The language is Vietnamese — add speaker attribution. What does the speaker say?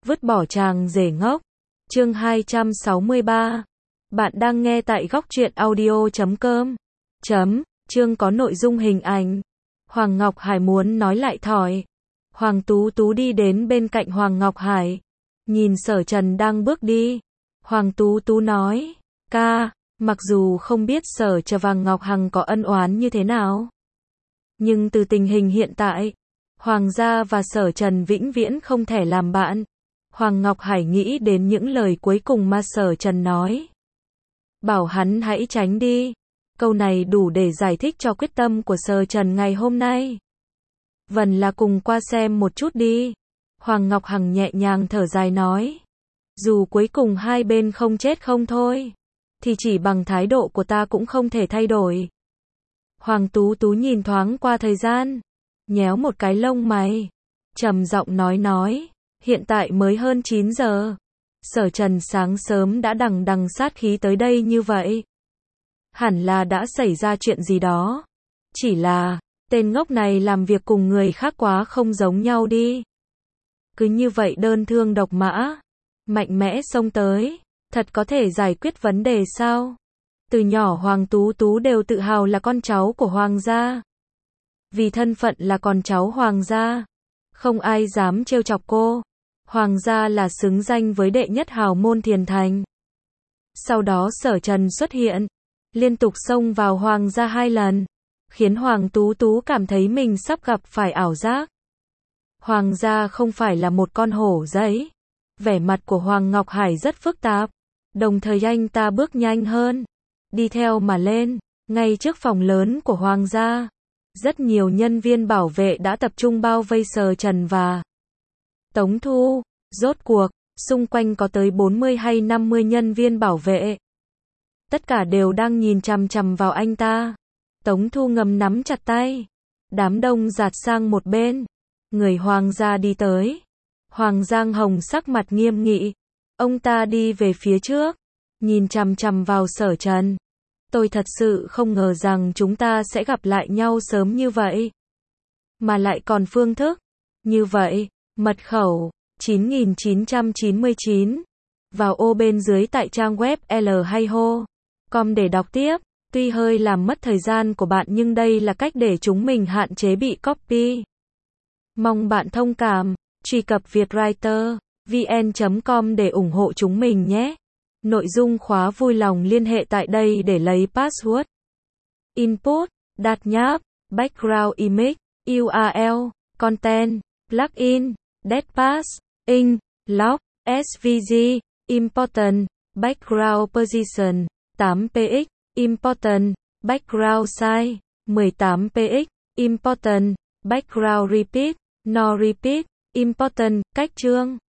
Speaker 1: Vứt bỏ chàng rể ngốc. Chương 263. Bạn đang nghe tại góc truyện audio.com. Chương có nội dung hình ảnh. Hoàng Ngọc Hải muốn nói lại thỏi. Hoàng Tú Tú đi đến bên cạnh Hoàng Ngọc Hải. Nhìn Sở Trần đang bước đi. Hoàng Tú Tú nói, ca, mặc dù không biết Sở Trần và Ngọc Hằng có ân oán như thế nào. Nhưng từ tình hình hiện tại, Hoàng gia và Sở Trần vĩnh viễn không thể làm bạn. Hoàng Ngọc Hải nghĩ đến những lời cuối cùng mà Sở Trần nói. Bảo hắn hãy tránh đi. Câu này đủ để giải thích cho quyết tâm của Sở Trần ngày hôm nay. Vẫn là cùng qua xem một chút đi. Hoàng Ngọc Hằng nhẹ nhàng thở dài nói. Dù cuối cùng hai bên không chết không thôi, thì chỉ bằng thái độ của ta cũng không thể thay đổi. Hoàng Tú Tú nhìn thoáng qua thời gian, nhéo một cái lông mày, trầm giọng nói, hiện tại mới hơn 9 giờ. Sở Trần sáng sớm đã đằng đằng sát khí tới đây như vậy. Hẳn là đã xảy ra chuyện gì đó. Chỉ là, tên ngốc này làm việc cùng người khác quá không giống nhau đi. Cứ như vậy đơn thương độc mã, mạnh mẽ xông tới, thật có thể giải quyết vấn đề sao? Từ nhỏ Hoàng Tú Tú đều tự hào là con cháu của Hoàng gia. Vì thân phận là con cháu Hoàng gia, không ai dám trêu chọc cô. Hoàng gia là xứng danh với đệ nhất hào môn Thiền Thành. Sau đó Sở Trần xuất hiện, liên tục xông vào Hoàng gia 2 lần, khiến Hoàng Tú Tú cảm thấy mình sắp gặp phải ảo giác. Hoàng gia không phải là một con hổ giấy. Vẻ mặt của Hoàng Ngọc Hải rất phức tạp, đồng thời anh ta bước nhanh hơn, đi theo mà lên, ngay trước phòng lớn của Hoàng gia. Rất nhiều nhân viên bảo vệ đã tập trung bao vây Sở Trần và Tống Thu. Rốt cuộc, xung quanh có tới 40 hay 50 nhân viên bảo vệ. Tất cả đều đang nhìn chằm chằm vào anh ta. Tống Thu ngầm nắm chặt tay. Đám đông dạt sang một bên. Người Hoàng gia đi tới. Hoàng Giang Hồng sắc mặt nghiêm nghị. Ông ta đi về phía trước, nhìn chằm chằm vào Sở Trần. Tôi thật sự không ngờ rằng chúng ta sẽ gặp lại nhau sớm như vậy. Mà lại còn phương thức như vậy. Mật khẩu 9999. Vào ô bên dưới tại trang web l2ho.com để đọc tiếp. Tuy hơi làm mất thời gian của bạn nhưng đây là cách để chúng mình hạn chế bị copy. Mong bạn thông cảm. Truy cập vietwriter.vn.com để ủng hộ chúng mình nhé. Nội dung khóa vui lòng liên hệ tại đây để lấy password. Input, đặt nháp, background image, URL, content, plugin, DeadPass, ink, log, SVG, important, background position, 8px, important, background size, 18px, important, background repeat, no repeat, important, cách chương.